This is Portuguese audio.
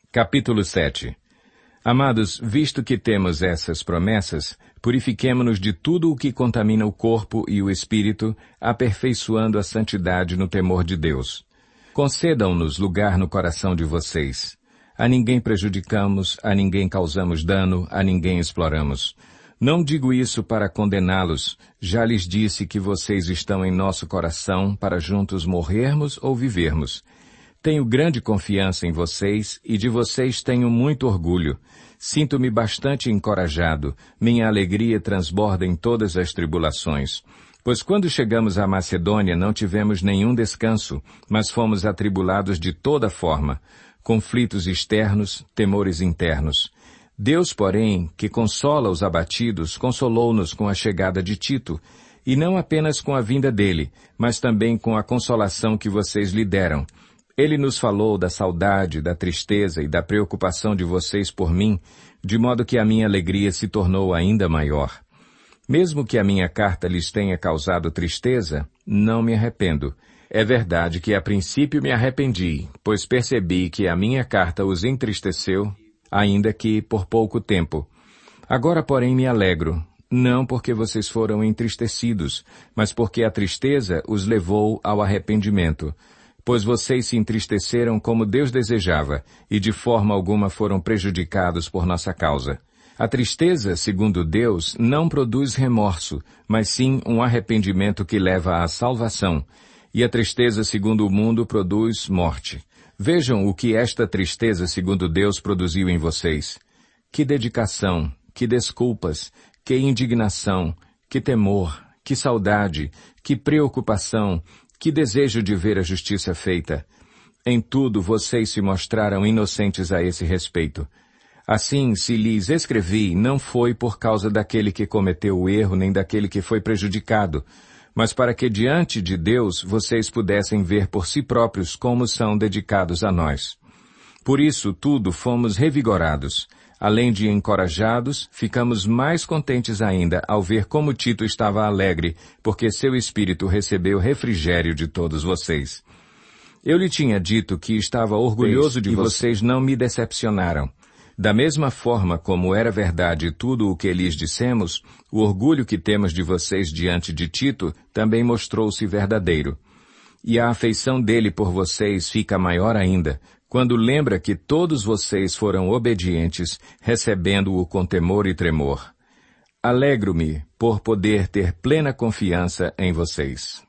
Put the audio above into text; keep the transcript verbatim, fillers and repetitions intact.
Capítulo sete. Amados, visto que temos essas promessas, purifiquemo-nos de tudo o que contamina o corpo e o espírito, aperfeiçoando a santidade no temor de Deus. Concedam-nos lugar no coração de vocês. A ninguém prejudicamos, a ninguém causamos dano, a ninguém exploramos. Não digo isso para condená-los, já lhes disse que vocês estão em nosso coração para juntos morrermos ou vivermos. Tenho grande confiança em vocês e de vocês tenho muito orgulho. Sinto-me bastante encorajado, minha alegria transborda em todas as tribulações. Pois quando chegamos à Macedônia não tivemos nenhum descanso, mas fomos atribulados de toda forma, conflitos externos, temores internos. Deus, porém, que consola os abatidos, consolou-nos com a chegada de Tito, e não apenas com a vinda dele, mas também com a consolação que vocês lhe deram. Ele nos falou da saudade, da tristeza e da preocupação de vocês por mim, de modo que a minha alegria se tornou ainda maior. Mesmo que a minha carta lhes tenha causado tristeza, não me arrependo. É verdade que a princípio me arrependi, pois percebi que a minha carta os entristeceu, ainda que por pouco tempo. Agora, porém, me alegro, não porque vocês foram entristecidos, mas porque a tristeza os levou ao arrependimento. Pois vocês se entristeceram como Deus desejava, e de forma alguma foram prejudicados por nossa causa. A tristeza, segundo Deus, não produz remorso, mas sim um arrependimento que leva à salvação, e a tristeza, segundo o mundo, produz morte. Vejam o que esta tristeza, segundo Deus, produziu em vocês. Que dedicação, que desculpas, que indignação, que temor, que saudade, que preocupação, que desejo de ver a justiça feita. Em tudo vocês se mostraram inocentes a esse respeito. Assim, se lhes escrevi, não foi por causa daquele que cometeu o erro, nem daquele que foi prejudicado, mas para que diante de Deus vocês pudessem ver por si próprios como são dedicados a nós. Por isso, tudo fomos revigorados. Além de encorajados, ficamos mais contentes ainda ao ver como Tito estava alegre, porque seu espírito recebeu refrigério de todos vocês. Eu lhe tinha dito que estava orgulhoso de vocês não me decepcionaram. Da mesma forma como era verdade tudo o que lhes dissemos, o orgulho que temos de vocês diante de Tito também mostrou-se verdadeiro. E a afeição dele por vocês fica maior ainda, quando lembra que todos vocês foram obedientes, recebendo-o com temor e tremor. Alegro-me por poder ter plena confiança em vocês.